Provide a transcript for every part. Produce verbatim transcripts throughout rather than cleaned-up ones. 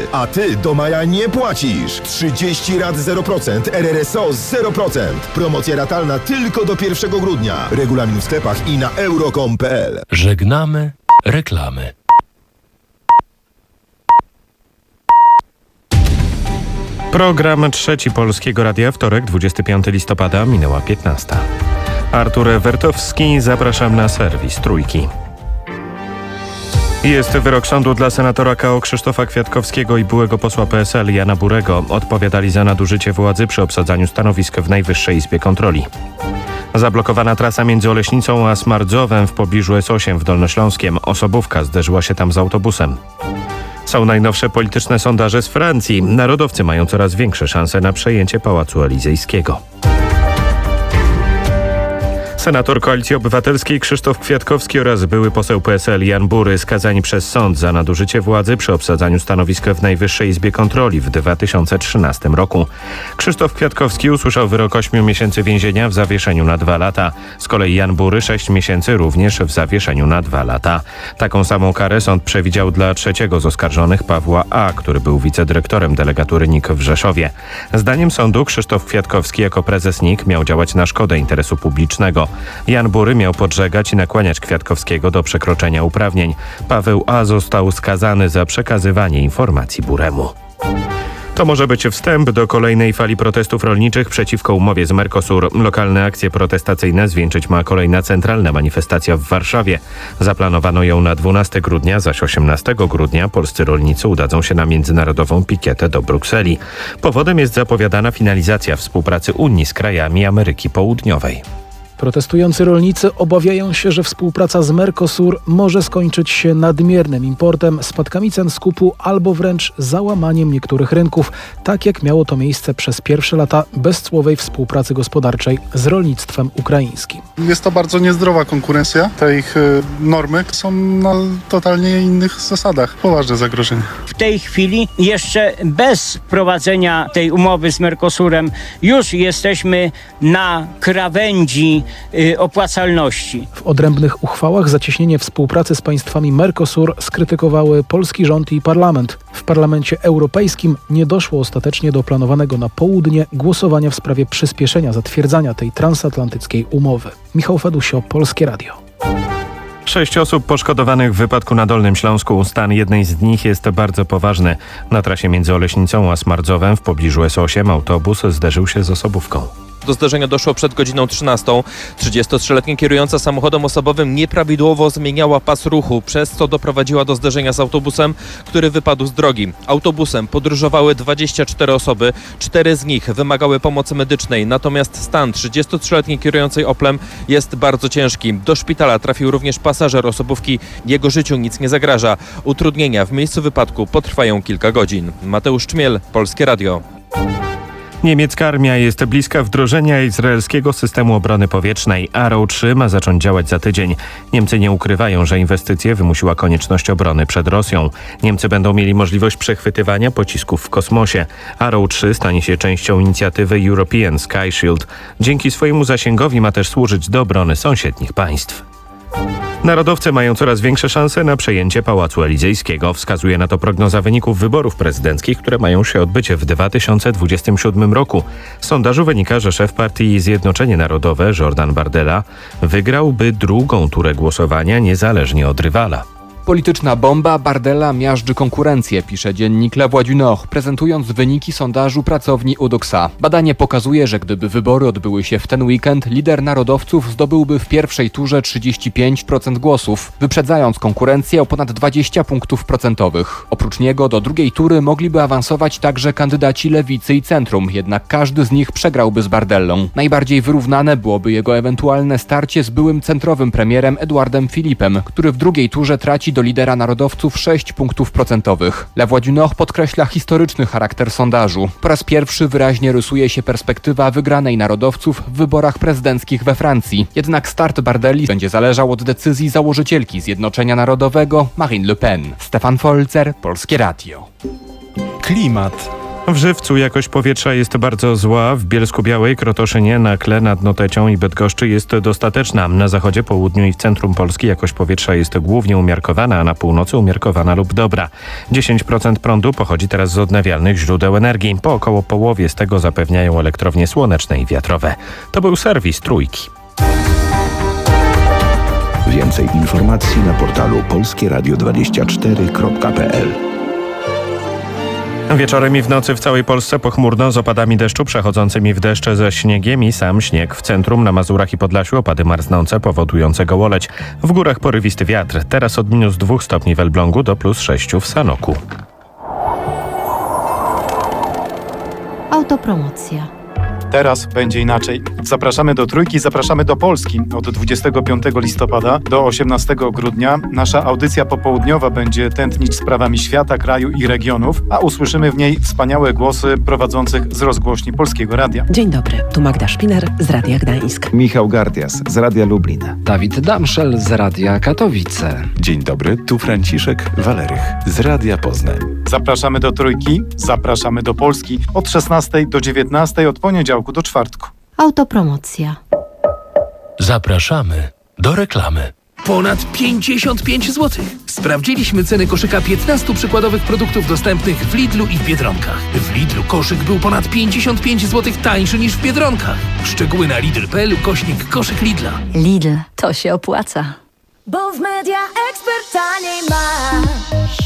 a ty do maja nie płacisz. trzydzieści rat zero procent, R R S O zero procent. Promocja ratalna tylko do pierwszego grudnia. Regulamin w sklepach i na euro kropka com kropka p l. Żegnamy reklamy. Program Trzeci Polskiego Radia, wtorek, dwudziestego piątego listopada, minęła piętnasta. Artur Wertowski, zapraszam na serwis Trójki. Jest wyrok sądu dla senatora K O Krzysztofa Kwiatkowskiego i byłego posła P S L Jana Burego. Odpowiadali za nadużycie władzy przy obsadzaniu stanowisk w Najwyższej Izbie Kontroli. Zablokowana trasa między Oleśnicą a Smardzowem w pobliżu S osiem w Dolnośląskiem. Osobówka zderzyła się tam z autobusem. Są najnowsze polityczne sondaże z Francji. Narodowcy mają coraz większe szanse na przejęcie Pałacu Elizejskiego. Senator Koalicji Obywatelskiej Krzysztof Kwiatkowski oraz były poseł P S L Jan Bury skazani przez sąd za nadużycie władzy przy obsadzaniu stanowisk w Najwyższej Izbie Kontroli w dwa tysiące trzynastym roku. Krzysztof Kwiatkowski usłyszał wyrok ośmiu miesięcy więzienia w zawieszeniu na dwa lata. Z kolei Jan Bury sześć miesięcy również w zawieszeniu na dwa lata. Taką samą karę sąd przewidział dla trzeciego z oskarżonych, Pawła A., który był wicedyrektorem delegatury N I K w Rzeszowie. Zdaniem sądu Krzysztof Kwiatkowski jako prezes N I K miał działać na szkodę interesu publicznego. Jan Bury miał podżegać i nakłaniać Kwiatkowskiego do przekroczenia uprawnień. Paweł A. został skazany za przekazywanie informacji Buremu. To może być wstęp do kolejnej fali protestów rolniczych przeciwko umowie z Mercosur. Lokalne akcje protestacyjne zwieńczyć ma kolejna centralna manifestacja w Warszawie. Zaplanowano ją na dwunastego grudnia, zaś osiemnastego grudnia polscy rolnicy udadzą się na międzynarodową pikietę do Brukseli. Powodem jest zapowiadana finalizacja współpracy Unii z krajami Ameryki Południowej. Protestujący rolnicy obawiają się, że współpraca z Mercosur może skończyć się nadmiernym importem, spadkami cen skupu albo wręcz załamaniem niektórych rynków, tak jak miało to miejsce przez pierwsze lata bezcłowej współpracy gospodarczej z rolnictwem ukraińskim. Jest to bardzo niezdrowa konkurencja. Te ich normy są na totalnie innych zasadach. Poważne zagrożenie. W tej chwili jeszcze bez wprowadzenia tej umowy z Mercosurem już jesteśmy na krawędzi opłacalności. W odrębnych uchwałach zacieśnienie współpracy z państwami Mercosur skrytykowały polski rząd i parlament. W Parlamencie Europejskim nie doszło ostatecznie do planowanego na południe głosowania w sprawie przyspieszenia zatwierdzania tej transatlantyckiej umowy. Michał Fedusio, Polskie Radio. Sześć osób poszkodowanych w wypadku na Dolnym Śląsku. Stan jednej z nich jest bardzo poważny. Na trasie między Oleśnicą a Smardzowem w pobliżu S osiem autobus zderzył się z osobówką. Do zdarzenia doszło przed godziną trzynastą. trzydziestotrzyletnia kierująca samochodem osobowym nieprawidłowo zmieniała pas ruchu, przez co doprowadziła do zderzenia z autobusem, który wypadł z drogi. Autobusem podróżowały dwadzieścia cztery osoby, cztery z nich wymagały pomocy medycznej, natomiast stan trzydziestotrzyletniej kierującej Oplem jest bardzo ciężki. Do szpitala trafił również pasażer osobówki, jego życiu nic nie zagraża. Utrudnienia w miejscu wypadku potrwają kilka godzin. Mateusz Czmiel, Polskie Radio. Niemiecka armia jest bliska wdrożenia izraelskiego systemu obrony powietrznej. Arrow trzy ma zacząć działać za tydzień. Niemcy nie ukrywają, że inwestycje wymusiła konieczność obrony przed Rosją. Niemcy będą mieli możliwość przechwytywania pocisków w kosmosie. Arrow trzy stanie się częścią inicjatywy European Sky Shield. Dzięki swojemu zasięgowi ma też służyć do obrony sąsiednich państw. Narodowcy mają coraz większe szanse na przejęcie Pałacu Elizejskiego. Wskazuje na to prognoza wyników wyborów prezydenckich, które mają się odbyć w dwa tysiące dwudziestym siódmym roku. Z sondażu wynika, że szef partii Zjednoczenie Narodowe, Jordan Bardella, wygrałby drugą turę głosowania niezależnie od rywala. Polityczna bomba, Bardella miażdży konkurencję, pisze dziennik Le Voix du Nord, prezentując wyniki sondażu pracowni Udoxa. Badanie pokazuje, że gdyby wybory odbyły się w ten weekend, lider narodowców zdobyłby w pierwszej turze trzydzieści pięć procent głosów, wyprzedzając konkurencję o ponad dwadzieścia punktów procentowych. Oprócz niego do drugiej tury mogliby awansować także kandydaci Lewicy i Centrum, jednak każdy z nich przegrałby z Bardellą. Najbardziej wyrównane byłoby jego ewentualne starcie z byłym centrowym premierem Edouardem Philippem, który w drugiej turze traci do lidera narodowców sześć punktów procentowych. Le Voix du Nord podkreśla historyczny charakter sondażu. Po raz pierwszy wyraźnie rysuje się perspektywa wygranej narodowców w wyborach prezydenckich we Francji. Jednak start Bardelli będzie zależał od decyzji założycielki Zjednoczenia Narodowego Marine Le Pen. Stefan Folzer, Polskie Radio. Klimat. W Żywcu jakość powietrza jest bardzo zła. W Bielsku-Białej, Krotoszynie, Nakle, nad Notecią i Bydgoszczy jest dostateczna. Na zachodzie, południu i w centrum Polski jakość powietrza jest głównie umiarkowana, a na północy umiarkowana lub dobra. dziesięć procent prądu pochodzi teraz z odnawialnych źródeł energii. Po około połowie z tego zapewniają elektrownie słoneczne i wiatrowe. To był serwis Trójki. Więcej informacji na portalu polskie radio dwadzieścia cztery kropka p l. Wieczorem i w nocy w całej Polsce pochmurno z opadami deszczu przechodzącymi w deszcze ze śniegiem i sam śnieg. W centrum, na Mazurach i Podlasiu opady marznące powodujące gołoleć. W górach porywisty wiatr. Teraz od minus dwóch stopni w Elblągu do plus sześciu w Sanoku. Autopromocja. Teraz będzie inaczej. Zapraszamy do Trójki, zapraszamy do Polski. Od dwudziestego piątego listopada do osiemnastego grudnia nasza audycja popołudniowa będzie tętnić sprawami świata, kraju i regionów, a usłyszymy w niej wspaniałe głosy prowadzących z rozgłośni Polskiego Radia. Dzień dobry, tu Magda Szpiner z Radia Gdańsk. Michał Gardias z Radia Lublin. Dawid Damszel z Radia Katowice. Dzień dobry, tu Franciszek Walerych z Radia Poznań. Zapraszamy do Trójki, zapraszamy do Polski od szesnastej do dziewiętnastej od poniedziałku do czwartku. Autopromocja. Zapraszamy do reklamy. Ponad pięćdziesiąt pięć złotych. Sprawdziliśmy ceny koszyka piętnastu przykładowych produktów dostępnych w Lidlu i w Biedronkach. W Lidlu koszyk był ponad pięćdziesiąt pięć złotych tańszy niż w Biedronkach. Szczegóły na lidl kropka p l ukośnik koszyk Lidla. Lidl, to się opłaca. Bo w Media Expert taniej masz.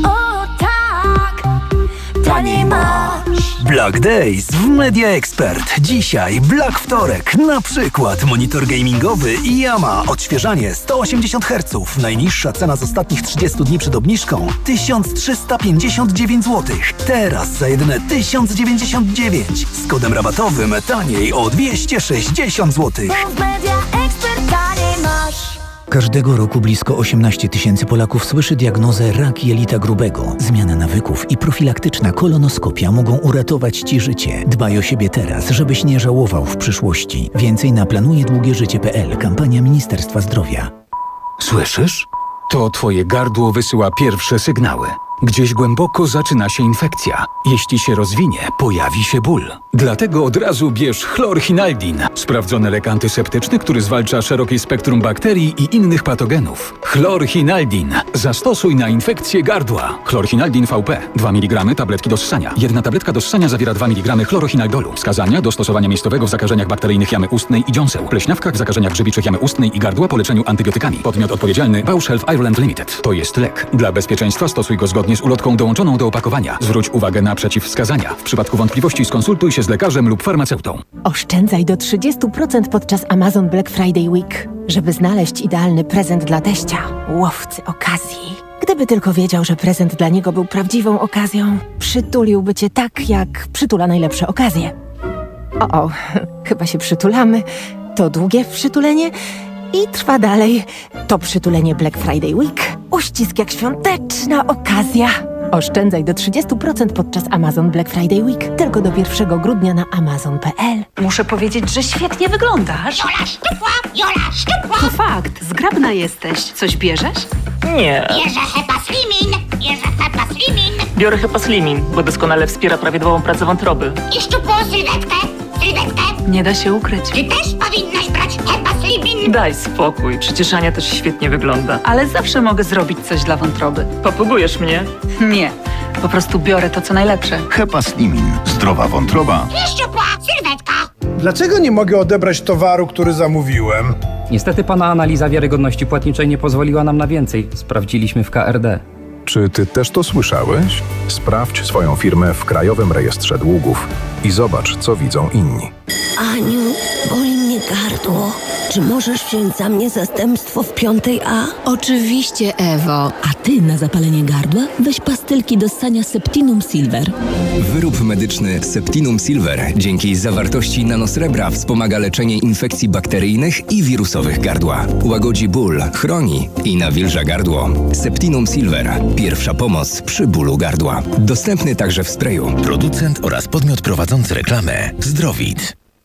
O tak, taniej masz. Black Days w Media Expert. Dzisiaj Black Wtorek. Na przykład monitor gamingowy Yama. Odświeżanie sto osiemdziesiąt herców. Najniższa cena z ostatnich trzydziestu dni przed obniżką tysiąc trzysta pięćdziesiąt dziewięć złotych. Teraz za jedyne tysiąc dziewięćdziesiąt dziewięć. Z kodem rabatowym taniej o dwieście sześćdziesiąt złotych. Bo w Media Expert taniej masz. Każdego roku blisko osiemnaście tysięcy Polaków słyszy diagnozę rak jelita grubego. Zmiana nawyków i profilaktyczna kolonoskopia mogą uratować Ci życie. Dbaj o siebie teraz, żebyś nie żałował w przyszłości. Więcej na planuje długie życie kropka p l. Kampania Ministerstwa Zdrowia. Słyszysz? To Twoje gardło wysyła pierwsze sygnały. Gdzieś głęboko zaczyna się infekcja. Jeśli się rozwinie, pojawi się ból. Dlatego od razu bierz chlorhinaldin. Sprawdzony lek antyseptyczny, który zwalcza szerokie spektrum bakterii i innych patogenów. Chlorhinaldin. Zastosuj na infekcję gardła. Chlorhinaldin V P. dwa miligramy tabletki do ssania. Jedna tabletka do ssania zawiera dwa miligramy chlorochinaldolu. Wskazania do stosowania miejscowego w zakażeniach bakteryjnych jamy ustnej i dziąseł. Pleśniawkach, w zakażeniach grzybiczych jamy ustnej i gardła po leczeniu antybiotykami. Podmiot odpowiedzialny Bausch Health Ireland Limited. To jest lek. Dla bezpieczeństwa stosuj go zgodnie z ulotką dołączoną do opakowania. Zwróć uwagę na przeciwwskazania. W przypadku wątpliwości skonsultuj się z lekarzem lub farmaceutą. Oszczędzaj do trzydziestu procent podczas Amazon Black Friday Week. Żeby znaleźć idealny prezent dla teścia, łowcy okazji. Gdyby tylko wiedział, że prezent dla niego był prawdziwą okazją, przytuliłby cię tak, jak przytula najlepsze okazje. O, o, chyba się przytulamy. To długie przytulenie i trwa dalej. To przytulenie Black Friday Week. Uścisk jak świąteczna okazja. Oszczędzaj do trzydziestu procent podczas Amazon Black Friday Week. Tylko do pierwszego grudnia na amazon kropka p l. Muszę powiedzieć, że świetnie wyglądasz. Jola szczupła, Jola szczupła. To fakt. Zgrabna jesteś. Coś bierzesz? Nie. Bierze Hepa Slimin, bierze Hepa Slimin. Biorę Hepa Slimin, bo doskonale wspiera prawidłową pracę wątroby. I szczupłą sylwetkę, sylwetkę. Nie da się ukryć. Ty też powinnaś brać Hepa Slimin. Daj spokój, przecież Ania też świetnie wygląda. Ale zawsze mogę zrobić coś dla wątroby. Papugujesz mnie? Nie, po prostu biorę to, co najlepsze. Hepa Slimin. Zdrowa wątroba. I szczupła sylwetka. Dlaczego nie mogę odebrać towaru, który zamówiłem? Niestety pana analiza wiarygodności płatniczej nie pozwoliła nam na więcej. Sprawdziliśmy w K R D. Czy ty też to słyszałeś? Sprawdź swoją firmę w Krajowym Rejestrze Długów i zobacz, co widzą inni. Aniu, boli mnie gardło. Czy możesz wziąć za mnie zastępstwo w piątej A? Oczywiście, Ewo. A ty na zapalenie gardła weź pastylki do ssania Septinum Silver. Wyrób medyczny Septinum Silver dzięki zawartości nanosrebra wspomaga leczenie infekcji bakteryjnych i wirusowych gardła. Łagodzi ból, chroni i nawilża gardło. Septinum Silver. Pierwsza pomoc przy bólu gardła. Dostępny także w sprayu. Producent oraz podmiot prowadzący reklamę Zdrowit.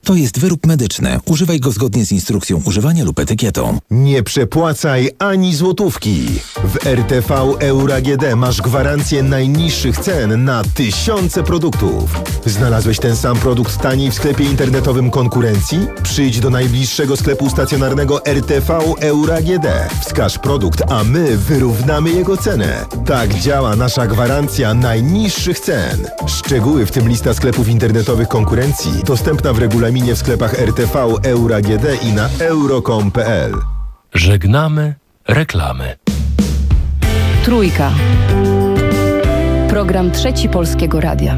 To jest wyrób medyczny. Używaj go zgodnie z instrukcją używania lub etykietą. Nie przepłacaj ani złotówki. W R T V Euro A G D masz gwarancję najniższych cen na tysiące produktów. Znalazłeś ten sam produkt taniej w sklepie internetowym konkurencji? Przyjdź do najbliższego sklepu stacjonarnego R T V Euro A G D. Wskaż produkt, a my wyrównamy jego cenę. Tak działa nasza gwarancja najniższych cen. Szczegóły, w tym lista sklepów internetowych konkurencji, dostępna w regulaminie w sklepach R T V Euro A G D i na euro kropka com kropka p l. Żegnamy reklamy. Trójka. Program Trzeci Polskiego Radia.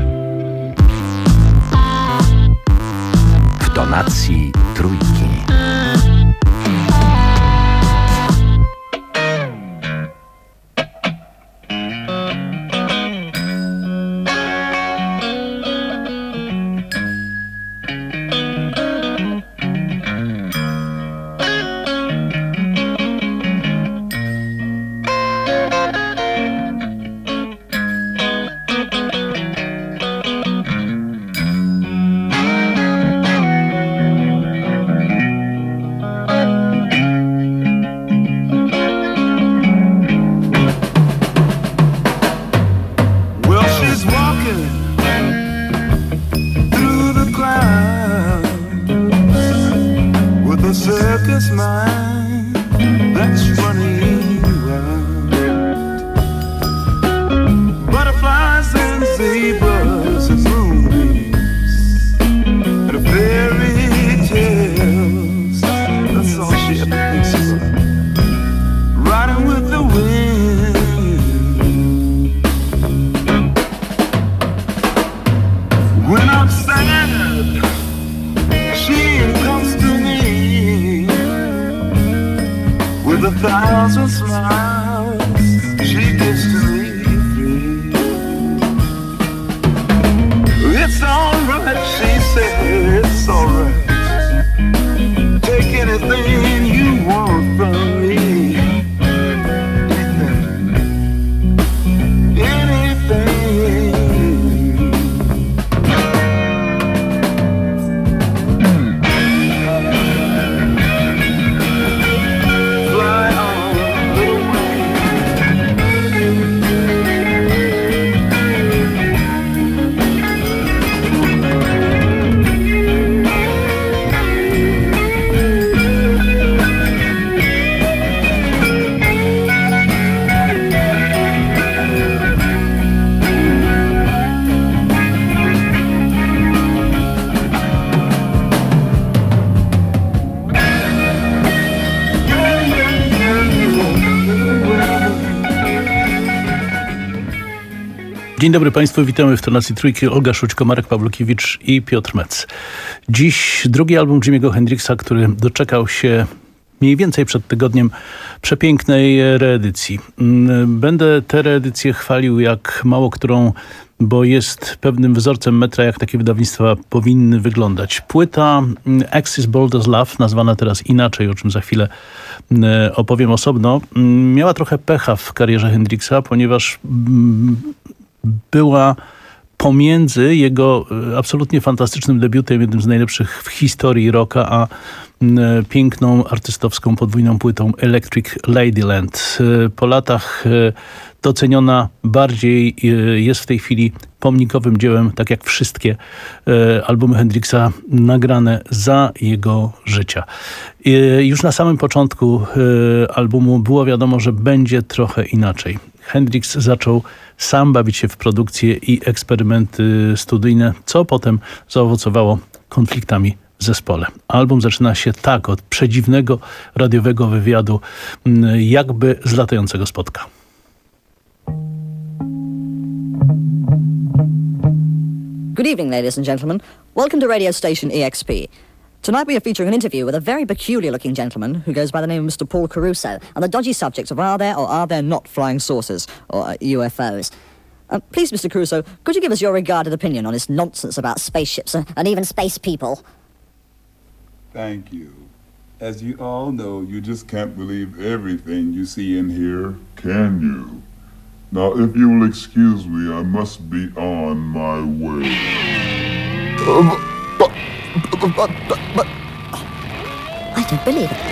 W tonacji Trójki. Dzień dobry Państwu, witamy w tonacji Trójki. Olga Szućko, Marek Pawlukiewicz i Piotr Metz. Dziś drugi album Jimiego Hendrixa, który doczekał się mniej więcej przed tygodniem przepięknej reedycji. Będę tę reedycję chwalił jak mało którą, bo jest pewnym wzorcem metra, jak takie wydawnictwa powinny wyglądać. Płyta Axis Bold as Love, nazwana teraz inaczej, o czym za chwilę opowiem osobno, miała trochę pecha w karierze Hendrixa, ponieważ była pomiędzy jego absolutnie fantastycznym debiutem, jednym z najlepszych w historii rocka, a piękną artystowską podwójną płytą Electric Ladyland. Po latach doceniona bardziej, jest w tej chwili pomnikowym dziełem, tak jak wszystkie albumy Hendrixa nagrane za jego życia. Już na samym początku albumu było wiadomo, że będzie trochę inaczej. Hendrix zaczął sam bawić się w produkcje i eksperymenty studyjne, co potem zaowocowało konfliktami w zespole. Album zaczyna się tak, od przedziwnego radiowego wywiadu, jakby z latającego spotka. Good evening, ladies and gentlemen. Welcome to radio station E X P. Tonight we are featuring an interview with a very peculiar-looking gentleman who goes by the name of Mister Paul Caruso on the dodgy subject of are there or are there not flying saucers, or uh, U F Os. Uh, please, Mister Caruso, could you give us your regarded opinion on this nonsense about spaceships uh, and even space people? Thank you. As you all know, you just can't believe everything you see and hear, can you? Now, if you will excuse me, I must be on my way. Um, But, but, but, but, but I don't believe it.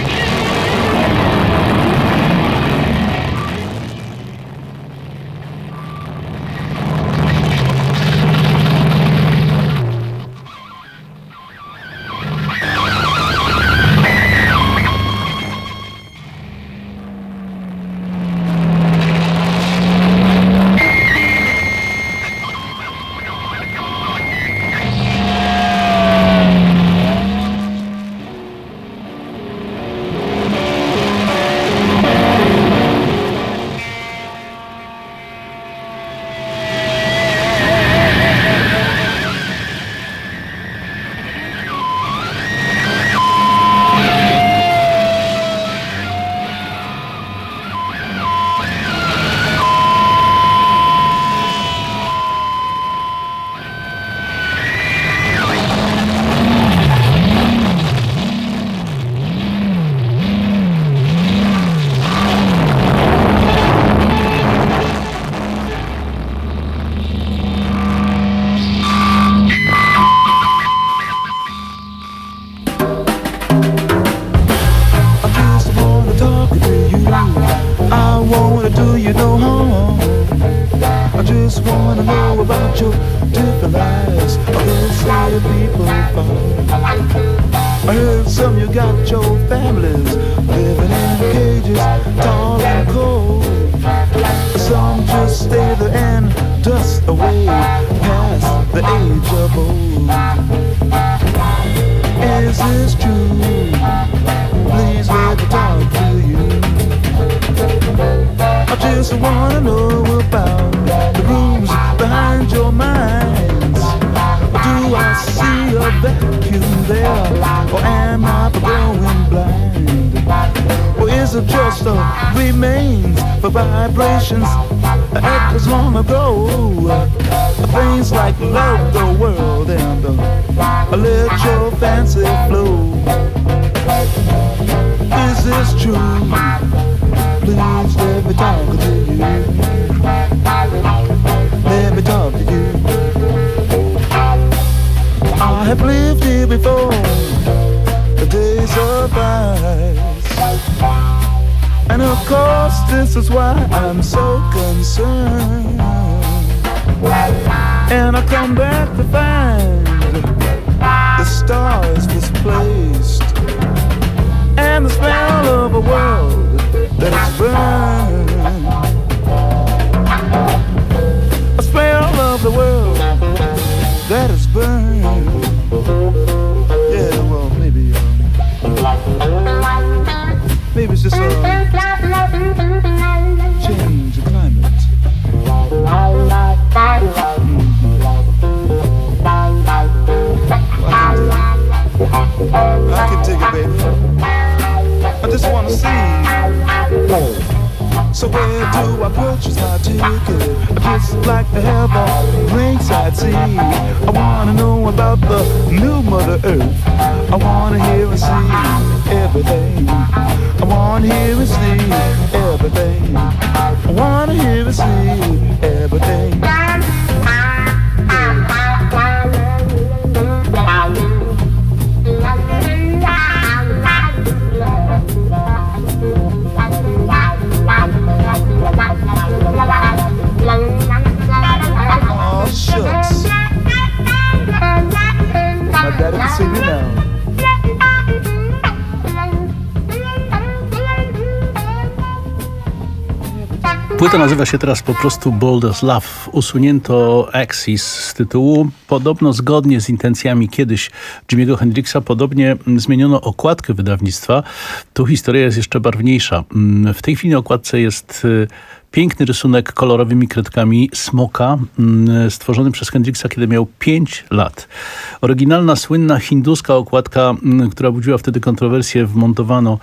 Płyta nazywa się teraz po prostu Bold as Love. Usunięto Axis z tytułu. Podobno zgodnie z intencjami kiedyś Jimiego Hendrixa, podobnie zmieniono okładkę wydawnictwa. Tu historia jest jeszcze barwniejsza. W tej chwili na okładce jest piękny rysunek kolorowymi kredkami smoka, stworzony przez Hendrixa, kiedy miał pięć lat. Oryginalna, słynna hinduska okładka, która budziła wtedy kontrowersje, wmontowano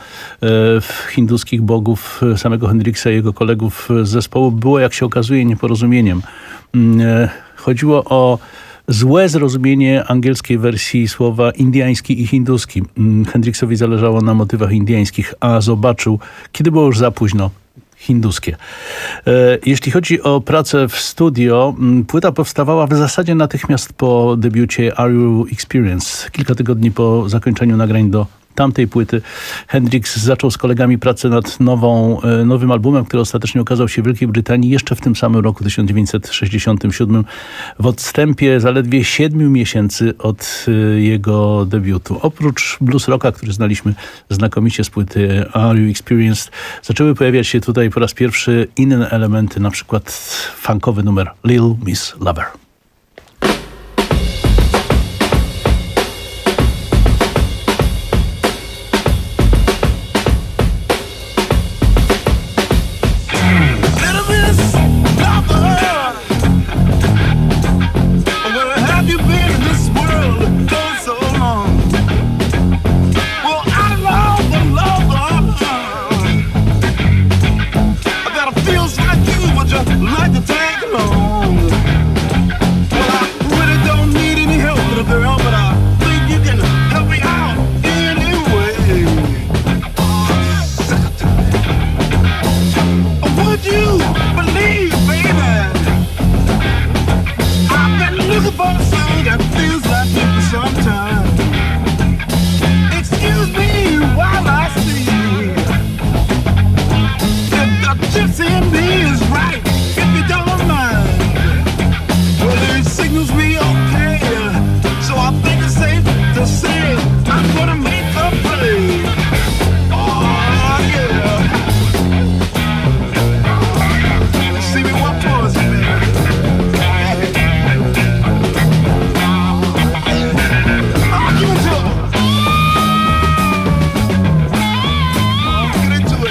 w hinduskich bogów samego Hendrixa i jego kolegów z zespołu, było, jak się okazuje, nieporozumieniem. Chodziło o złe zrozumienie angielskiej wersji słowa indyjski i hinduski. Hendrixowi zależało na motywach indyjskich, a zobaczył, kiedy było już za późno, hinduskie. Jeśli chodzi o pracę w studio, płyta powstawała w zasadzie natychmiast po debiucie Are You Experience? Kilka tygodni po zakończeniu nagrań do tamtej płyty Hendrix zaczął z kolegami pracę nad nową, nowym albumem, który ostatecznie ukazał się w Wielkiej Brytanii jeszcze w tym samym roku tysiąc dziewięćset sześćdziesiątym siódmym, w odstępie zaledwie siedmiu miesięcy od jego debiutu. Oprócz blues rocka, który znaliśmy znakomicie z płyty Are You Experienced, zaczęły pojawiać się tutaj po raz pierwszy inne elementy, na przykład funkowy numer Little Miss Lover. Like to take along. Well, I really don't need any help, little girl, but I think you can help me out anyway. Would you believe, baby, I've been looking for a song that feels like it for some time. Excuse me while I see if the gypsy in me is right. Don't mind. Well, it signals me okay, so I think it's safe to say I'm gonna make a play. Oh yeah. See me what was it, man? I'll give it to her. I'll get into it.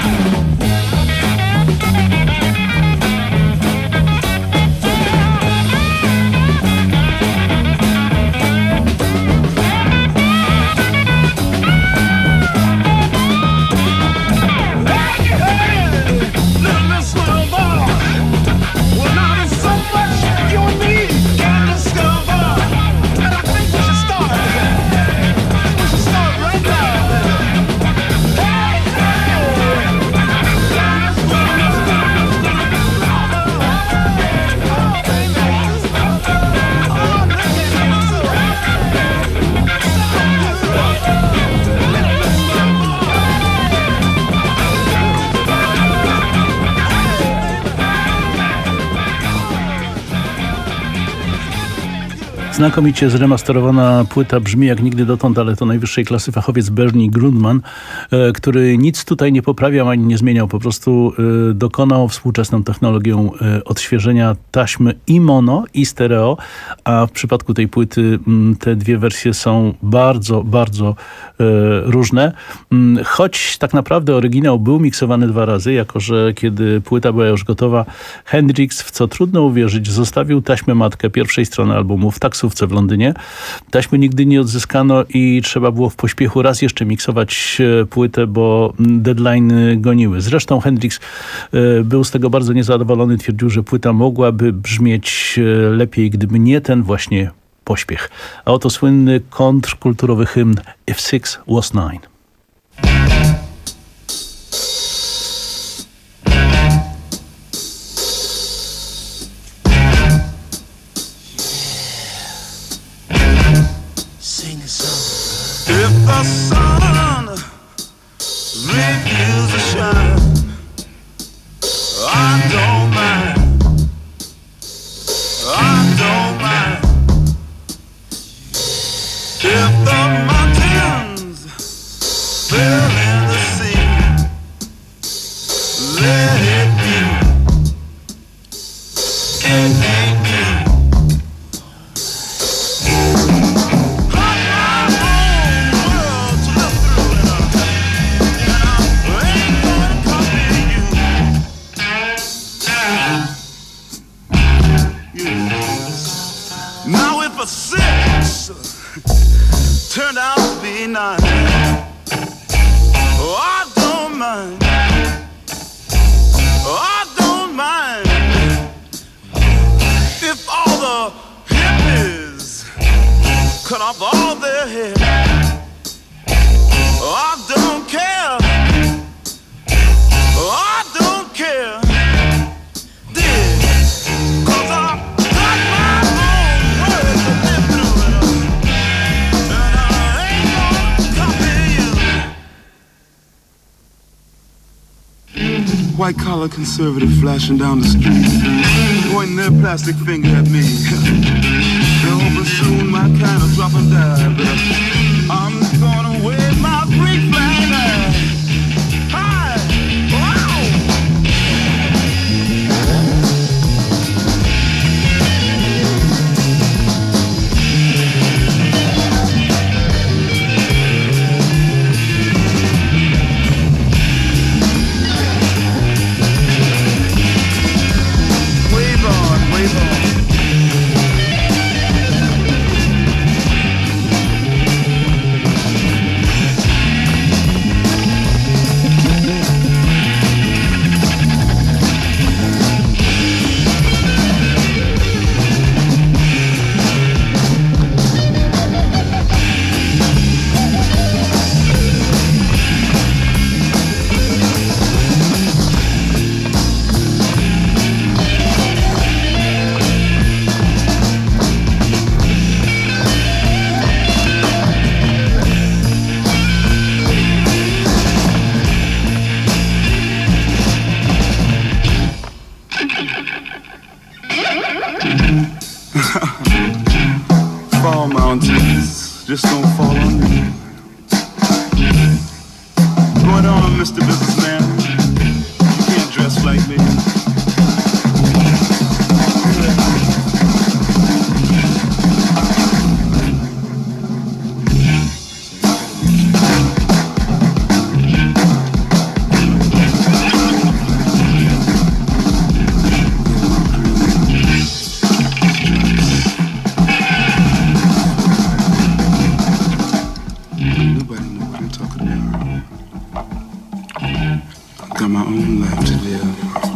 Znakomicie zremasterowana płyta brzmi jak nigdy dotąd, ale to najwyższej klasy fachowiec Bernie Grundman, który nic tutaj nie poprawiał ani nie zmieniał, po prostu dokonał współczesną technologią odświeżenia taśmy i mono, i stereo, a w przypadku tej płyty te dwie wersje są bardzo, bardzo różne. Choć tak naprawdę oryginał był miksowany dwa razy, jako że kiedy płyta była już gotowa, Hendrix, w co trudno uwierzyć, zostawił taśmę matkę pierwszej strony albumu w taksówce w Londynie. Taśmy nigdy nie odzyskano i trzeba było w pośpiechu raz jeszcze miksować płytę, bo deadline goniły. Zresztą Hendrix był z tego bardzo niezadowolony. Twierdził, że płyta mogłaby brzmieć lepiej, gdyby nie ten właśnie pośpiech. A oto słynny kontrkulturowy hymn If Six Was Nine. If the sun refuses to shine, I don't mind, I don't mind. If the mountains fill in the sea, let it be, it ain't me. Six turned out to be nine. Oh, I don't mind. Oh, I don't mind if all the hippies cut off all their hair. Oh, I don't care. Oh, I don't care white-collar conservative flashing down the street, pointing their plastic finger at me. They're hoping soon my kind of drop and die, but I'm gonna wave my freak flag. Hi! Wow! Wave on, wave on. Fall mountains, just don't fall on me. Going on, Mister Businessman. You can't dress like me. Got my own life to live.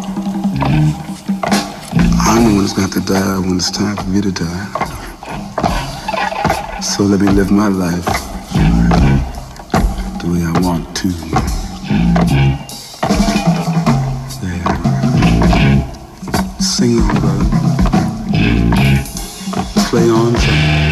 I'm the one that's got to die when it's time for me to die. So let me live my life the way I want to. There. Sing on, brother. Play on, son.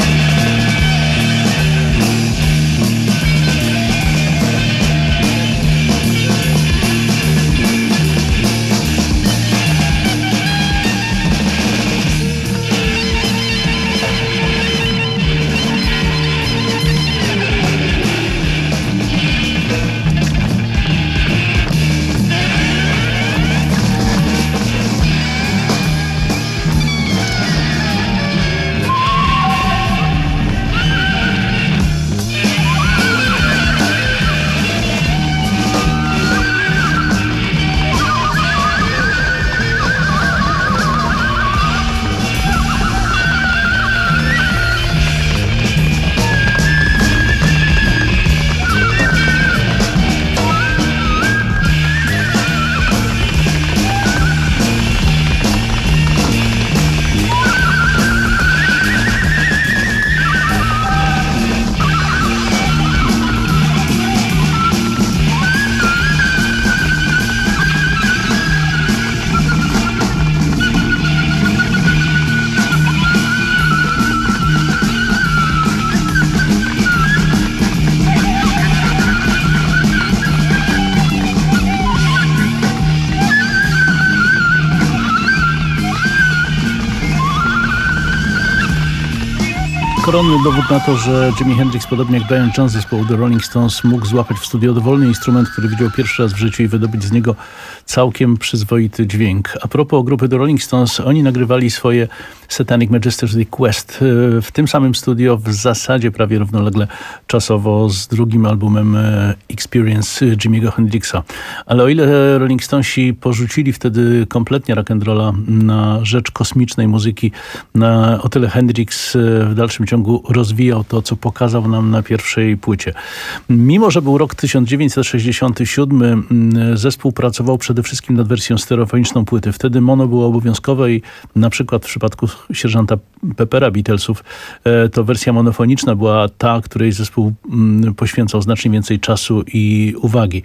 Koronny dowód na to, że Jimi Hendrix, podobnie jak Brian Jones z zespołu The Rolling Stones, mógł złapać w studio dowolny instrument, który widział pierwszy raz w życiu i wydobyć z niego całkiem przyzwoity dźwięk. A propos grupy The Rolling Stones, oni nagrywali swoje Satanic Majesty's Quest w tym samym studio, w zasadzie prawie równolegle czasowo z drugim albumem Experience Jimiego Hendrixa. Ale o ile Rolling Stonesi porzucili wtedy kompletnie rock'n'rolla na rzecz kosmicznej muzyki, na, o tyle Hendrix w dalszym ciągu rozwijał to, co pokazał nam na pierwszej płycie. Mimo że był rok tysiąc dziewięćset sześćdziesiąty siódmy, zespół pracował przede wszystkim nad wersją stereofoniczną płyty. Wtedy mono było obowiązkowe i na przykład w przypadku sierżanta Peppera Beatlesów to wersja monofoniczna była ta, której zespół poświęcał znacznie więcej czasu i uwagi.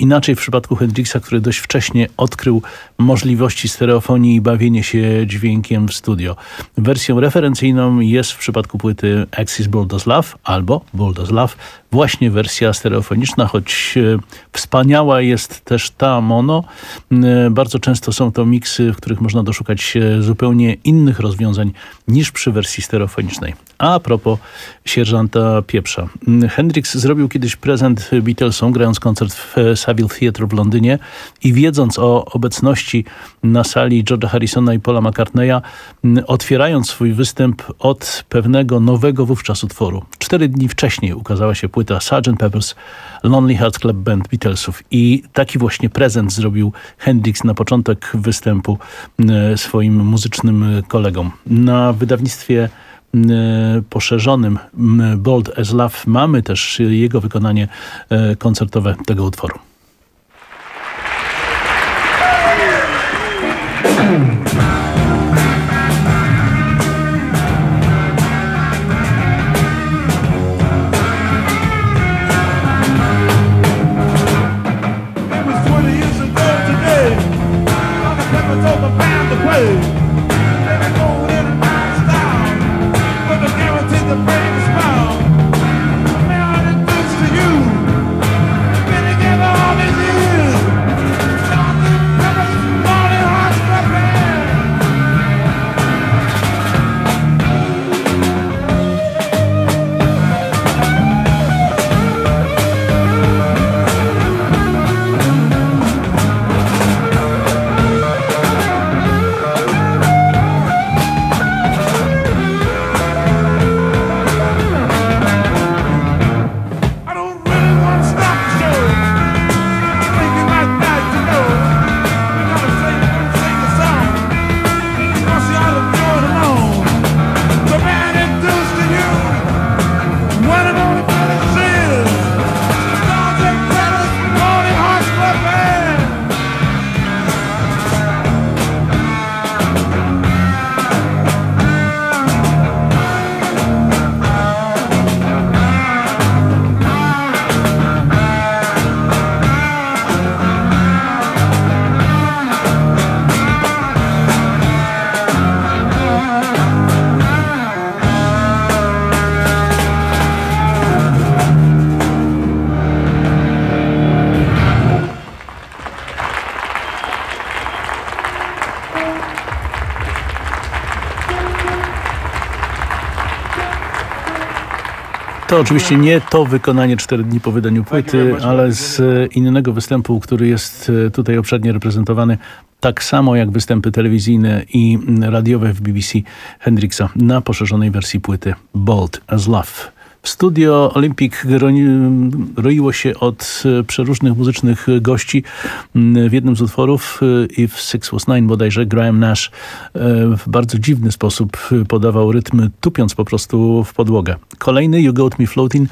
Inaczej w przypadku Hendrixa, który dość wcześnie odkrył możliwości stereofonii i bawienie się dźwiękiem w studio. Wersją referencyjną jest w przypadku płyty Axis Bull Does Love albo Bull Does Love właśnie wersja stereofoniczna, choć e, wspaniała jest też ta mono. E, bardzo często są to miksy, w których można doszukać e, zupełnie innych rozwiązań niż przy wersji stereofonicznej. A propos sierżanta Pieprza. Hendrix zrobił kiedyś prezent Beatlesom, grając koncert w Savile Theatre w Londynie i wiedząc o obecności na sali George'a Harrisona i Paula McCartneya, otwierając swój występ od pewnego nowego wówczas utworu. Cztery dni wcześniej ukazała się płyta sergeant Pepper's Lonely Hearts Club Band Beatlesów i taki właśnie prezent zrobił Hendrix na początek występu swoim muzycznym kolegom. Na wydawnictwie poszerzonym Bold as Love mamy też jego wykonanie koncertowe tego utworu. To oczywiście nie to wykonanie cztery dni po wydaniu płyty, ale z innego występu, który jest tutaj obszernie reprezentowany, tak samo jak występy telewizyjne i radiowe w B B C Hendrixa na poszerzonej wersji płyty Bold as Love. W studio Olympic roiło się od przeróżnych muzycznych gości. W jednym z utworów, If Six Was Nine bodajże, Graham Nash w bardzo dziwny sposób podawał rytm, tupiąc po prostu w podłogę. Kolejny, You Got Me Floating,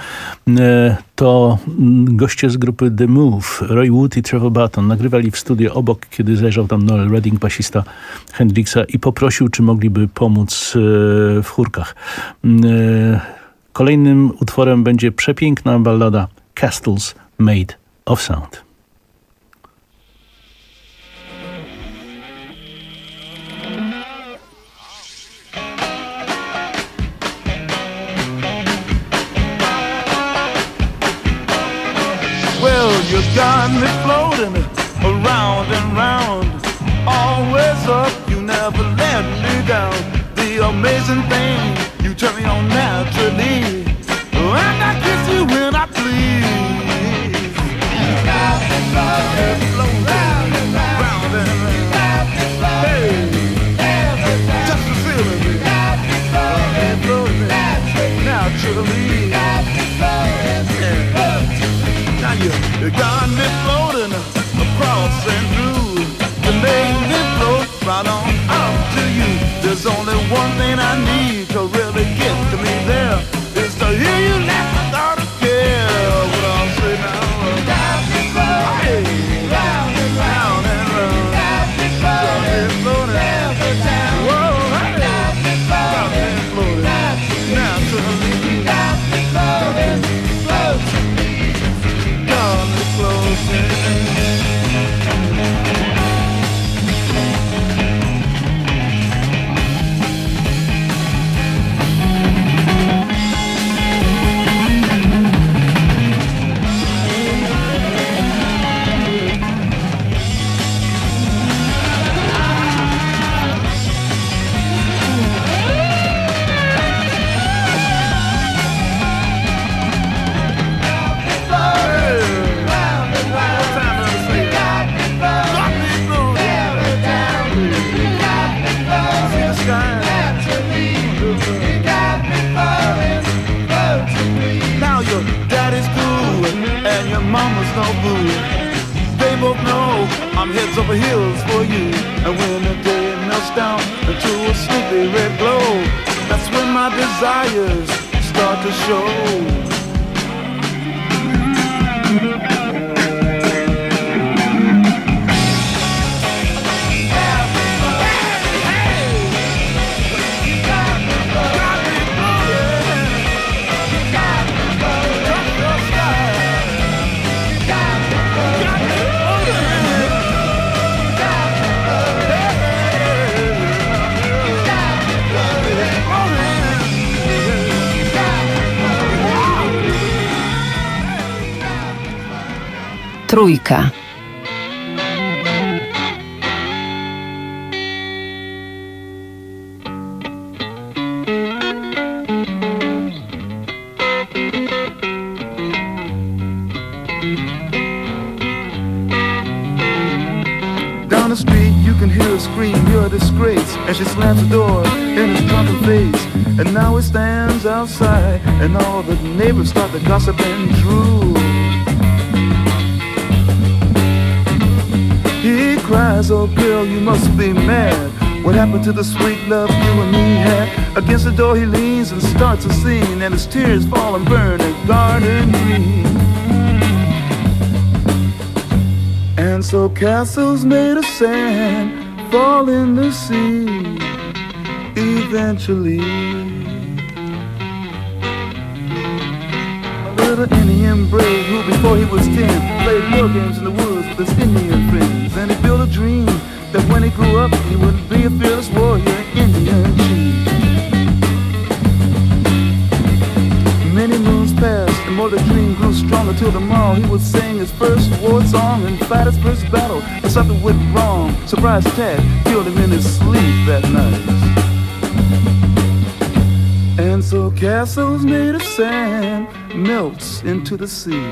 to goście z grupy The Move, Roy Wood i Trevor Barton. Nagrywali w studio obok, kiedy zajrzał tam Noel Redding, basista Hendrixa, i poprosił, czy mogliby pomóc w chórkach. Kolejnym utworem będzie przepiękna ballada Castles Made of Sound. Well, you got me floating around and round, always up, you never let me down. The amazing thing, you turn me on naturally, and I kiss you when I please. You got me floating round and round, round and round. Hey, just the feeling, you got me floating naturally, naturally. Now you, you got me floating across and through. You made me float right on up to you. There's only one thing I need to really get to me there, is to hear you laugh without a care. What I'll say now, got me floating, hey, round and round and round. Got me floating every time. Whoa, hey, got me floating, naturally. Got me floating, floating. Got me floating. over hills for you. And when the day melts down into a sleepy red glow, that's when my desires start to show. Trójka. Down the street you can hear her scream, you're a disgrace, and she slams the door in his drunken face. And now he stands outside, and all the neighbors start to gossip and drool. He cries, oh girl, you must be mad. What happened to the sweet love you and me had? Against the door he leans and starts a scene, and his tears fall and burn a garden green. And so castles made of sand fall in the sea eventually. A little Indian brave who before he was ten played war games in the woods with his Indian friends. And he built a dream that when he grew up he would be a fearless warrior, Indian chief. Many moons passed and more the dream grew stronger till tomorrow he would sing his first war song and fight his first battle. But something went wrong. Surprise attack killed him in his sleep that night. And so castles made of sand melts into the sea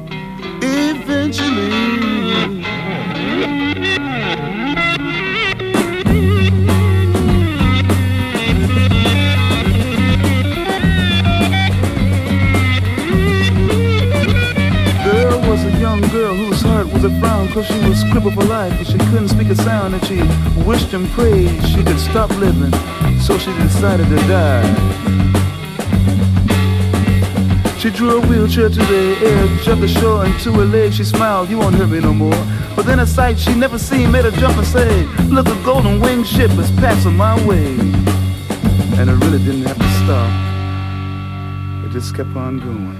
eventually. There was a young girl whose heart was a frown, cause she was crippled for life and she couldn't speak a sound, and she wished and prayed she could stop living, so she decided to die. She drew a wheelchair to the edge of the shore, and to her legs she smiled, you won't hurt me no more. But then a sight she never seen made her jump and say, look, a golden winged ship is passing my way. And it really didn't have to stop, it just kept on going.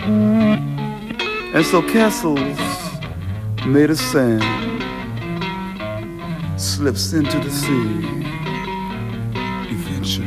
And so castles made of sand slips into the sea eventually.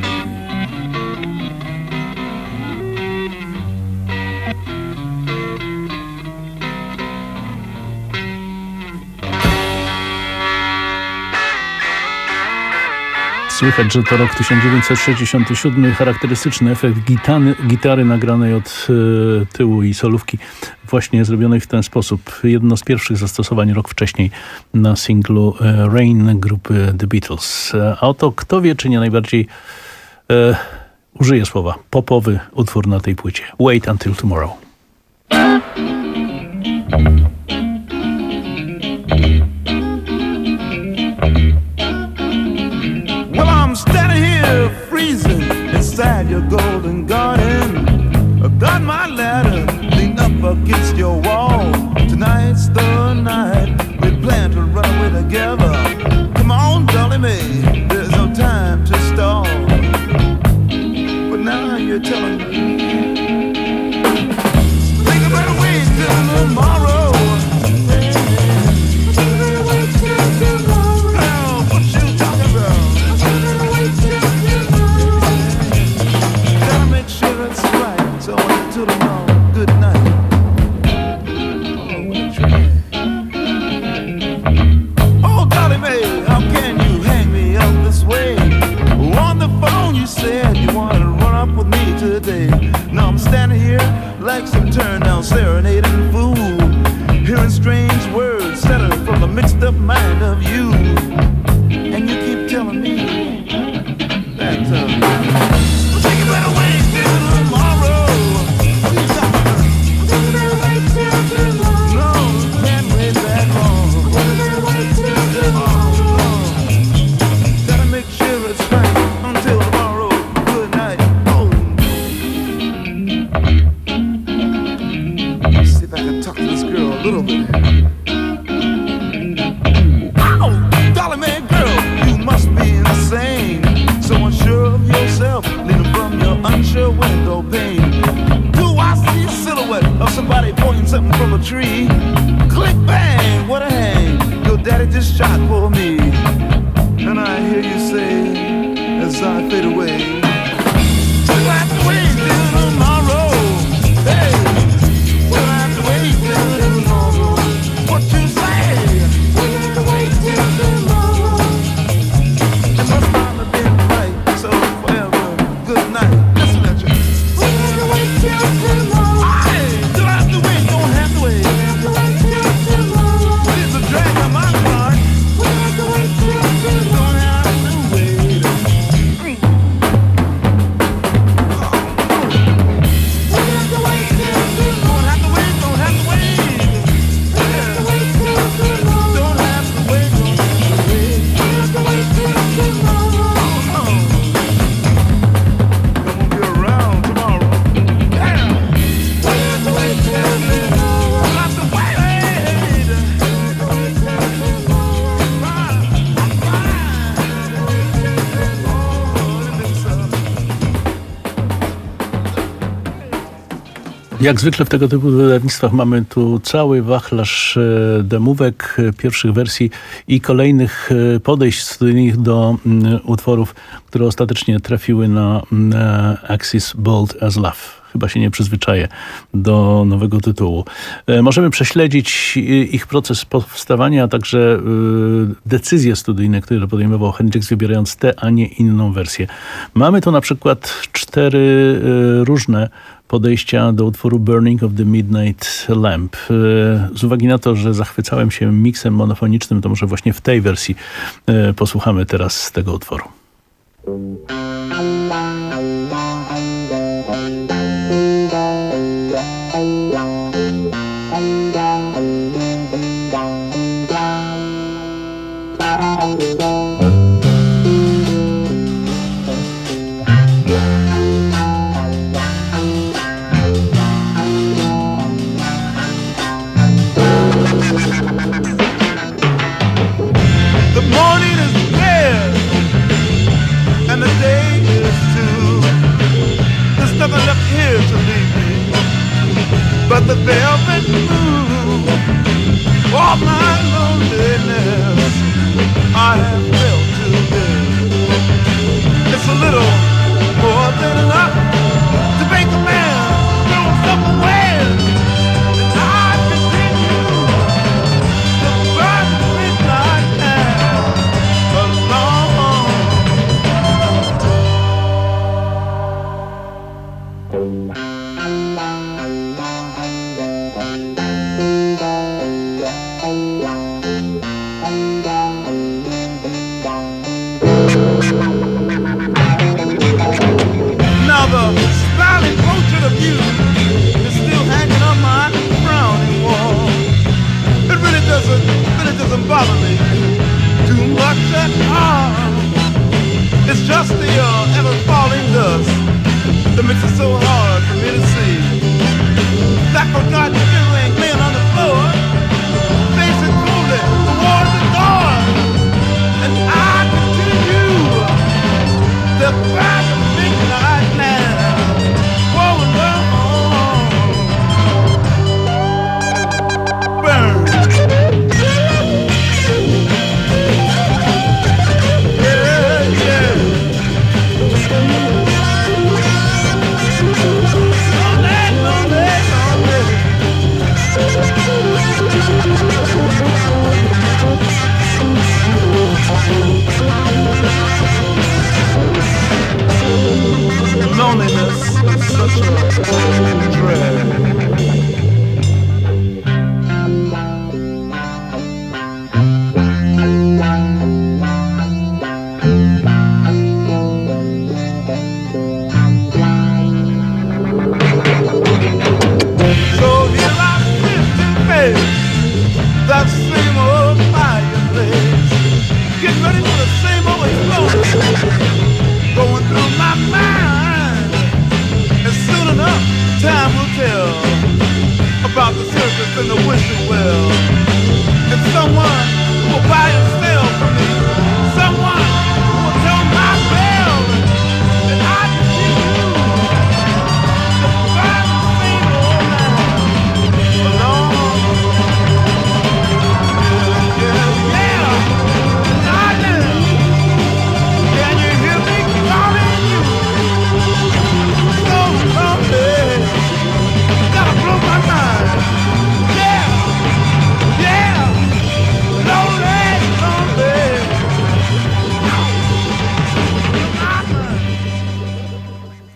Słychać, że to rok tysiąc dziewięćset sześćdziesiąty siódmy, charakterystyczny efekt gitany, gitary nagranej od y, tyłu i solówki właśnie zrobionej w ten sposób. Jedno z pierwszych zastosowań rok wcześniej na singlu y, Rain grupy The Beatles. A oto kto wie, czy nie najbardziej y, użyję słowa popowy utwór na tej płycie. Wait Until Tomorrow. Well, I'm standing here freezing inside your golden garden. I've got my ladder leaned up against your wall. Tonight's the night we plan to run away together. Come on, Dolly Mae, there's no time to stall. But now you're telling me think about a way till tomorrow. Now I'm standing here like some turn-down serenading fool, hearing strange words settling from the mixed-up mind of you. And you keep telling me that uh, take it better way till tomorrow. No, can't wait that long. your window pane. Do I see a silhouette of somebody pointing something from a tree? Click bang, what a hang, your daddy just shot for me. And I hear you say as I fade away, we'll have to wait till tomorrow. Hey, we'll have to wait till tomorrow. What you say? We'll have to wait till tomorrow. It must not have been right, so forever, good night. Listen at you. We'll have to wait till tomorrow. Hey, don't have to wait, don't have to wait. We'll have to wait till tomorrow. But it's a drag on my heart. We'll have to wait till tomorrow. Don't have to wait. Jak zwykle w tego typu wydawnictwach mamy tu cały wachlarz e, demówek, e, pierwszych wersji i kolejnych e, podejść studyjnych do m, utworów, które ostatecznie trafiły na m, Axis Bold as Love. Chyba się nie przyzwyczaję do nowego tytułu. E, możemy prześledzić ich proces powstawania, a także e, decyzje studyjne, które podejmował Hendrix, wybierając tę, a nie inną wersję. Mamy tu na przykład cztery e, różne podejścia do utworu Burning of the Midnight Lamp. Z uwagi na to, że zachwycałem się miksem monofonicznym, to może właśnie w tej wersji posłuchamy teraz tego utworu. But the velvet moon, all my loneliness, I have felt today. It's a little more than enough to make a man throw self-away. And I continue to burn the midnight candle alone. Now the smiling portrait of you is still hanging on my frowning wall. It really doesn't, really doesn't bother me too much at all. It's just the uh, ever-falling dust that makes it so hard for me to see. That forgotten earring laying on the floor, facing coolly towards the door, and I continue to cry the midnight now. Whoa, Lord, burn. Yeah, yeah. Loneliness is such a dread. So here I sit and face that same old fireplace, getting ready for the same old explosion going through my mind. And soon enough, time will tell.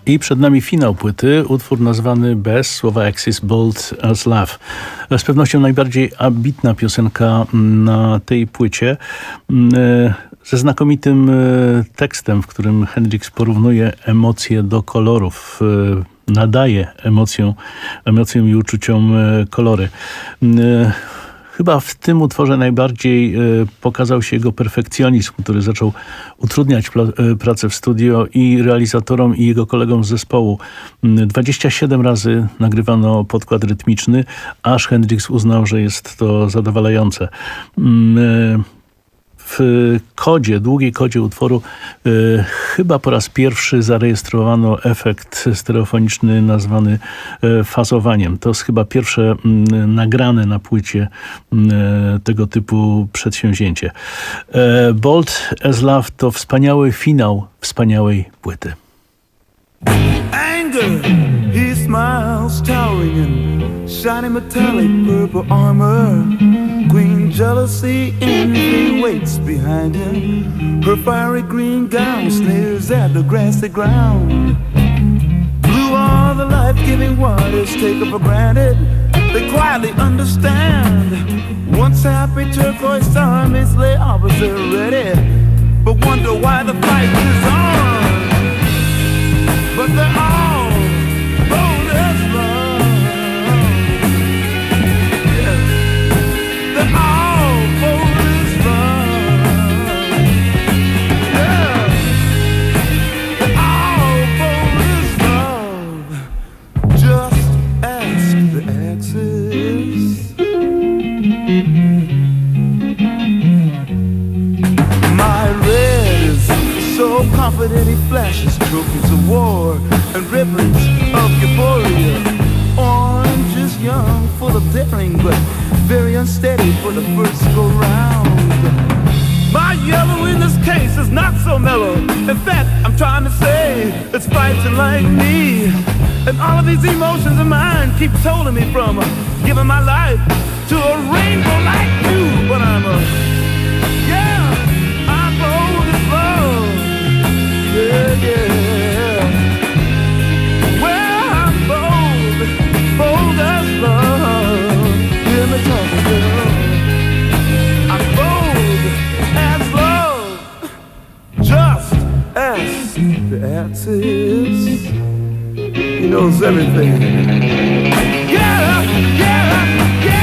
I przed nami finał płyty, utwór nazwany Bez, słowa Axis, Bold as Love. Z pewnością najbardziej ambitna piosenka na tej płycie, ze znakomitym tekstem, w którym Hendrix porównuje emocje do kolorów, nadaje emocjom, emocjom i uczuciom kolory. Chyba w tym utworze najbardziej pokazał się jego perfekcjonizm, który zaczął utrudniać pracę w studio i realizatorom, i jego kolegom z zespołu. dwadzieścia siedem razy nagrywano podkład rytmiczny, aż Hendrix uznał, że jest to zadowalające. W kodzie, długiej kodzie utworu y, chyba po raz pierwszy zarejestrowano efekt stereofoniczny nazwany y, fazowaniem. To jest chyba pierwsze y, nagrane na płycie y, tego typu przedsięwzięcie. Y, Bold as Love to wspaniały finał wspaniałej płyty. Anger, he smiles, towering in shiny metallic purple armor. Queen jealousy, envy waits behind him. Her fiery green gown sneers at the grassy ground. Blue are the life-giving waters taken for granted. They quietly understand. Once happy turquoise armies lay opposite ready, but wonder why the fight is on. But they're all bold as love. Yeah. They're all bold as love. Yeah. They're all bold as love. Just ask the exes. My red is so confident he flashes trophies of war and ribbons of euphoria. Orange is young, full of daring, but very unsteady for the first go round. My yellow in this case is not so mellow. In fact, I'm trying to say it's fighting like me. And all of these emotions of mine keep holding me from uh, giving my life to a rainbow like you. But I'm a, yeah, I'm bold as love. Yeah, yeah. Well, I'm bold, bold as love. Hear me talk, girl. I'm bold as love. Just ask the axis. He knows everything. Yeah, yeah, yeah.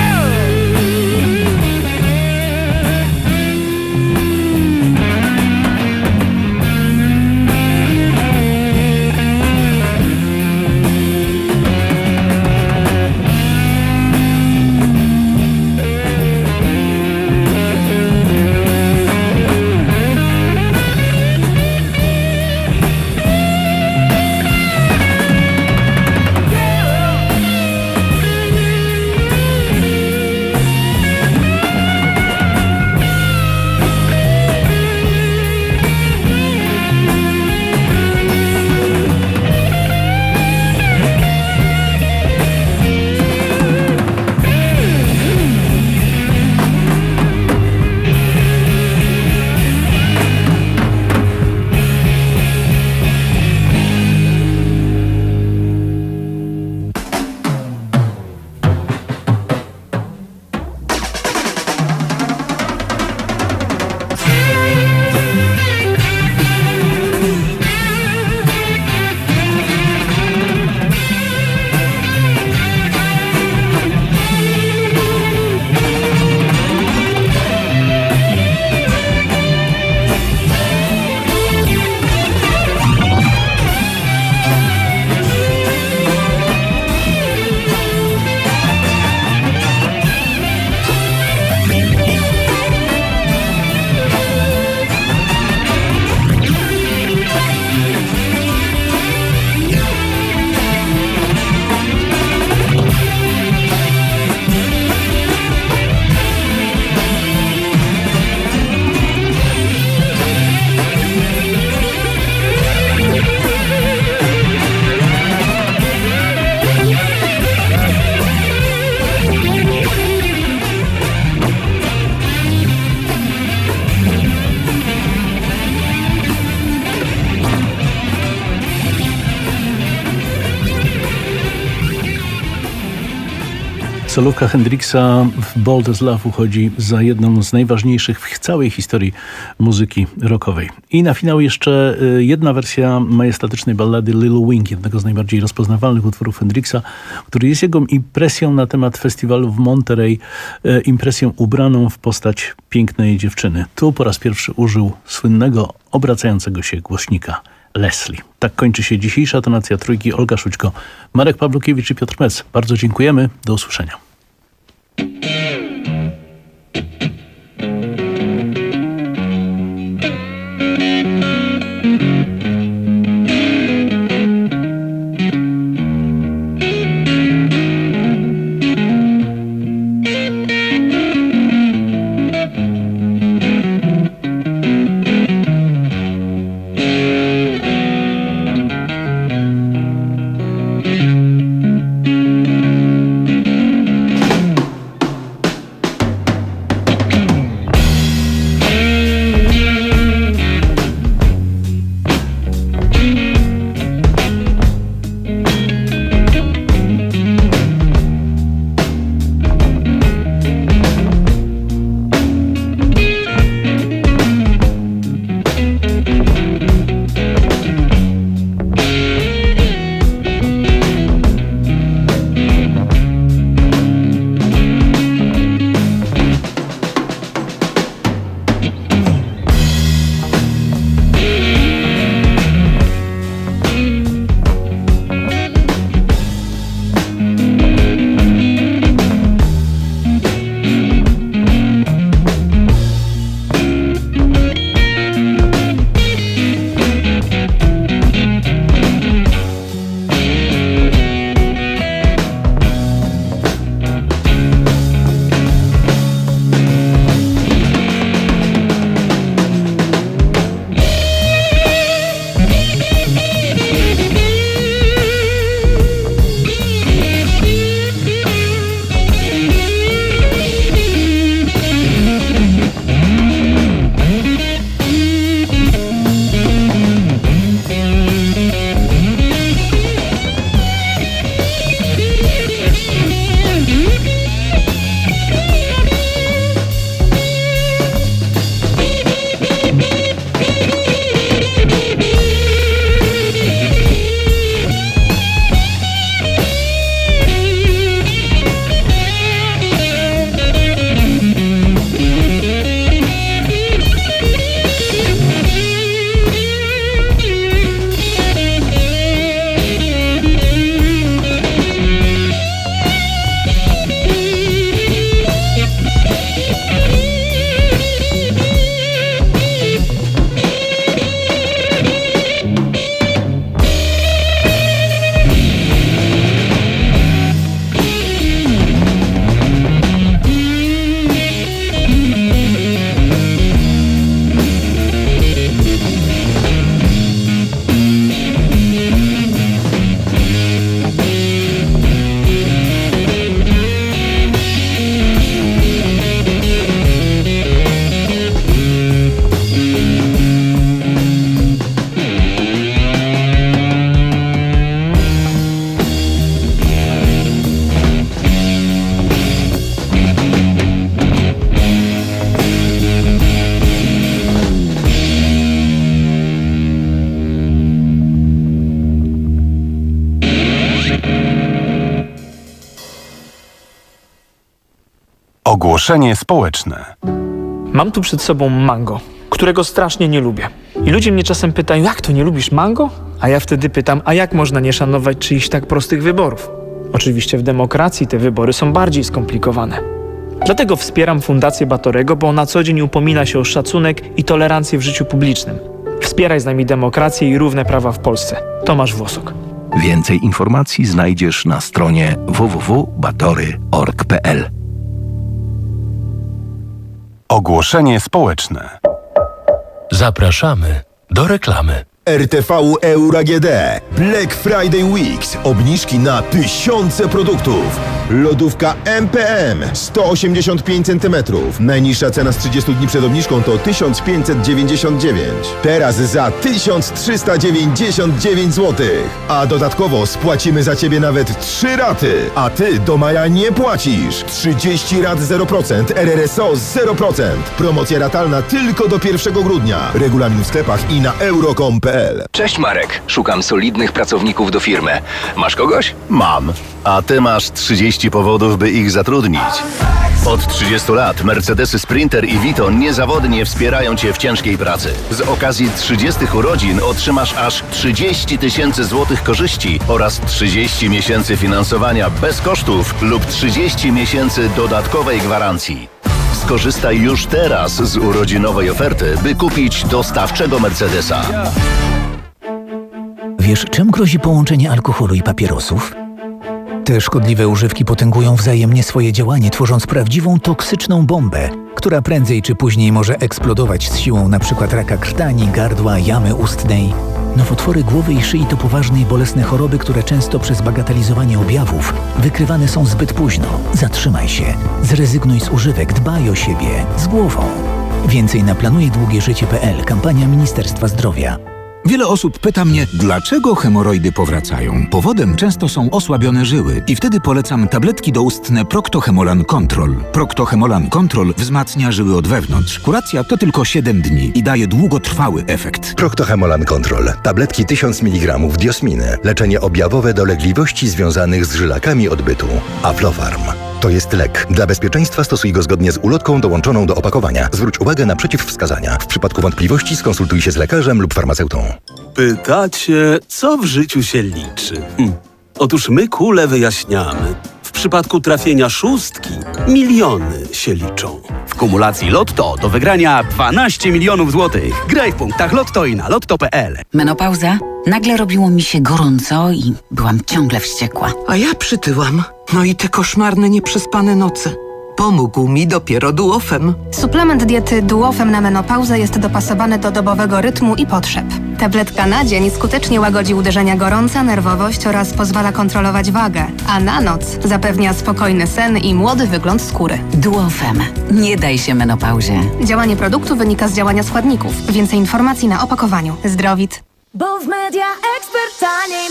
Solówka Hendrixa w Bold as Love uchodzi za jedną z najważniejszych w całej historii muzyki rockowej. I na finał jeszcze jedna wersja majestatycznej ballady Little Wing, jednego z najbardziej rozpoznawalnych utworów Hendrixa, który jest jego impresją na temat festiwalu w Monterey, impresją ubraną w postać pięknej dziewczyny. Tu po raz pierwszy użył słynnego, obracającego się głośnika Leslie. Tak kończy się dzisiejsza tonacja Trójki. Olga Szućko, Marek Pawlukiewicz i Piotr Mec. Bardzo dziękujemy. Do usłyszenia. Ogłoszenie społeczne. Mam tu przed sobą mango, którego strasznie nie lubię. I ludzie mnie czasem pytają, jak to nie lubisz mango? A ja wtedy pytam, a jak można nie szanować czyichś tak prostych wyborów? Oczywiście w demokracji te wybory są bardziej skomplikowane. Dlatego wspieram Fundację Batorego, bo na co dzień upomina się o szacunek i tolerancję w życiu publicznym. Wspieraj z nami demokrację i równe prawa w Polsce. Tomasz Włosok. Więcej informacji znajdziesz na stronie w w w kropka batory kropka org kropka p l. Ogłoszenie społeczne. Zapraszamy do reklamy. R T V Euro A G D. Black Friday Weeks. Obniżki na tysiące produktów. Lodówka M P M sto osiemdziesiąt pięć centymetrów. Najniższa cena z trzydziestu dni przed obniżką to tysiąc pięćset dziewięćdziesiąt dziewięć. Teraz za tysiąc trzysta dziewięćdziesiąt dziewięć złotych. A dodatkowo spłacimy za Ciebie nawet trzy raty. A Ty do maja nie płacisz. trzydzieści rat zero procent, R R S O zero procent. Promocja ratalna tylko do pierwszego grudnia. Regulamin w sklepach i na euro kropka com kropka p l. Cześć Marek, szukam solidnych pracowników do firmy. Masz kogoś? Mam. A ty masz trzydzieści powodów, by ich zatrudnić. Od trzydziestu lat Mercedesy Sprinter i Vito niezawodnie wspierają Cię w ciężkiej pracy. Z okazji trzydziestych urodzin otrzymasz aż trzydzieści tysięcy złotych korzyści oraz trzydzieści miesięcy finansowania bez kosztów lub trzydzieści miesięcy dodatkowej gwarancji. Skorzystaj już teraz z urodzinowej oferty, by kupić dostawczego Mercedesa. Wiesz, czym grozi połączenie alkoholu i papierosów? Te szkodliwe używki potęgują wzajemnie swoje działanie, tworząc prawdziwą toksyczną bombę, która prędzej czy później może eksplodować z siłą np. raka krtani, gardła, jamy ustnej. Nowotwory głowy i szyi to poważne i bolesne choroby, które często przez bagatelizowanie objawów wykrywane są zbyt późno. Zatrzymaj się, zrezygnuj z używek, dbaj o siebie, z głową. Więcej na planuje długie życie kropka p l, kampania Ministerstwa Zdrowia. Wiele osób pyta mnie, dlaczego hemoroidy powracają. Powodem często są osłabione żyły i wtedy polecam tabletki doustne Procto-Hemolan Control. Procto-Hemolan Control wzmacnia żyły od wewnątrz. Kuracja to tylko siedem dni i daje długotrwały efekt. Procto-Hemolan Control. Tabletki tysiąc miligramów diosminy. Leczenie objawowe dolegliwości związanych z żylakami odbytu. Aflofarm. To jest lek. Dla bezpieczeństwa stosuj go zgodnie z ulotką dołączoną do opakowania. Zwróć uwagę na przeciwwskazania. W przypadku wątpliwości skonsultuj się z lekarzem lub farmaceutą. Pytacie, co w życiu się liczy? Hm. Otóż my kule wyjaśniamy. W przypadku trafienia szóstki miliony się liczą. W kumulacji Lotto do wygrania dwanaście milionów złotych. Graj w punktach Lotto i na lotto kropka p l. Menopauza? Nagle robiło mi się gorąco i byłam ciągle wściekła. A ja przytyłam. No i te koszmarne, nieprzespane noce. Pomógł mi dopiero Duofem. Suplement diety Duofem na menopauzę jest dopasowany do dobowego rytmu i potrzeb. Tabletka na dzień skutecznie łagodzi uderzenia gorąca, nerwowość oraz pozwala kontrolować wagę, a na noc zapewnia spokojny sen i młody wygląd skóry. Duofem. Nie daj się menopauzie. Działanie produktu wynika z działania składników. Więcej informacji na opakowaniu. Zdrowit. Bo w Media Expert taniej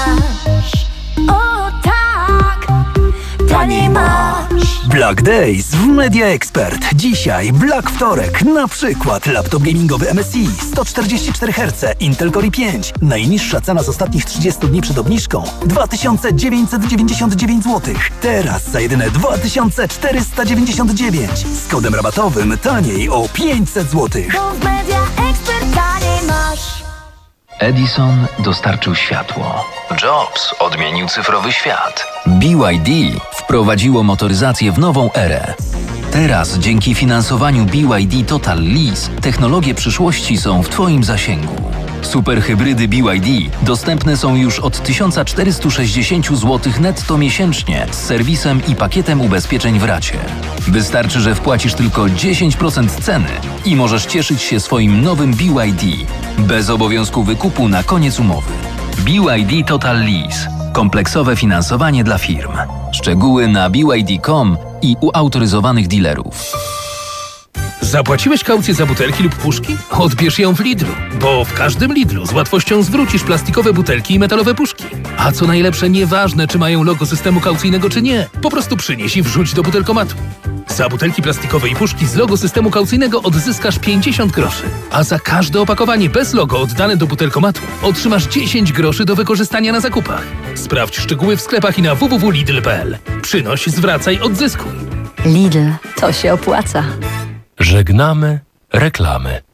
masz. O tak, taniej masz. Black Days w Media Expert. Dzisiaj Black Wtorek. Na przykład laptop gamingowy M S I sto czterdzieści cztery herce, Intel Core i pięć. Najniższa cena z ostatnich trzydziestu dni przed obniżką dwa tysiące dziewięćset dziewięćdziesiąt dziewięć złotych. Teraz za jedyne dwa tysiące czterysta dziewięćdziesiąt dziewięć. Z kodem rabatowym taniej o pięćset złotych. Bo w Media Expert taniej masz. Edison dostarczył światło. Jobs odmienił cyfrowy świat. B Y D wprowadziło motoryzację w nową erę. Teraz dzięki finansowaniu B Y D Total Lease technologie przyszłości są w Twoim zasięgu. Superhybrydy B Y D dostępne są już od tysiąc czterysta sześćdziesiąt złotych netto miesięcznie z serwisem i pakietem ubezpieczeń w racie. Wystarczy, że wpłacisz tylko dziesięć procent ceny i możesz cieszyć się swoim nowym B Y D bez obowiązku wykupu na koniec umowy. B Y D Total Lease. Kompleksowe finansowanie dla firm. Szczegóły na b y d kropka com i u autoryzowanych dealerów. Zapłaciłeś kaucję za butelki lub puszki? Odbierz ją w Lidlu, bo w każdym Lidlu z łatwością zwrócisz plastikowe butelki i metalowe puszki. A co najlepsze, nieważne czy mają logo systemu kaucyjnego czy nie, po prostu przynieś i wrzuć do butelkomatu. Za butelki plastikowe i puszki z logo systemu kaucyjnego odzyskasz pięćdziesiąt groszy, a za każde opakowanie bez logo oddane do butelkomatu otrzymasz dziesięć groszy do wykorzystania na zakupach. Sprawdź szczegóły w sklepach i na w w w kropka lidl kropka p l. Przynoś, zwracaj, odzyskuj. Lidl, to się opłaca. Żegnamy reklamy.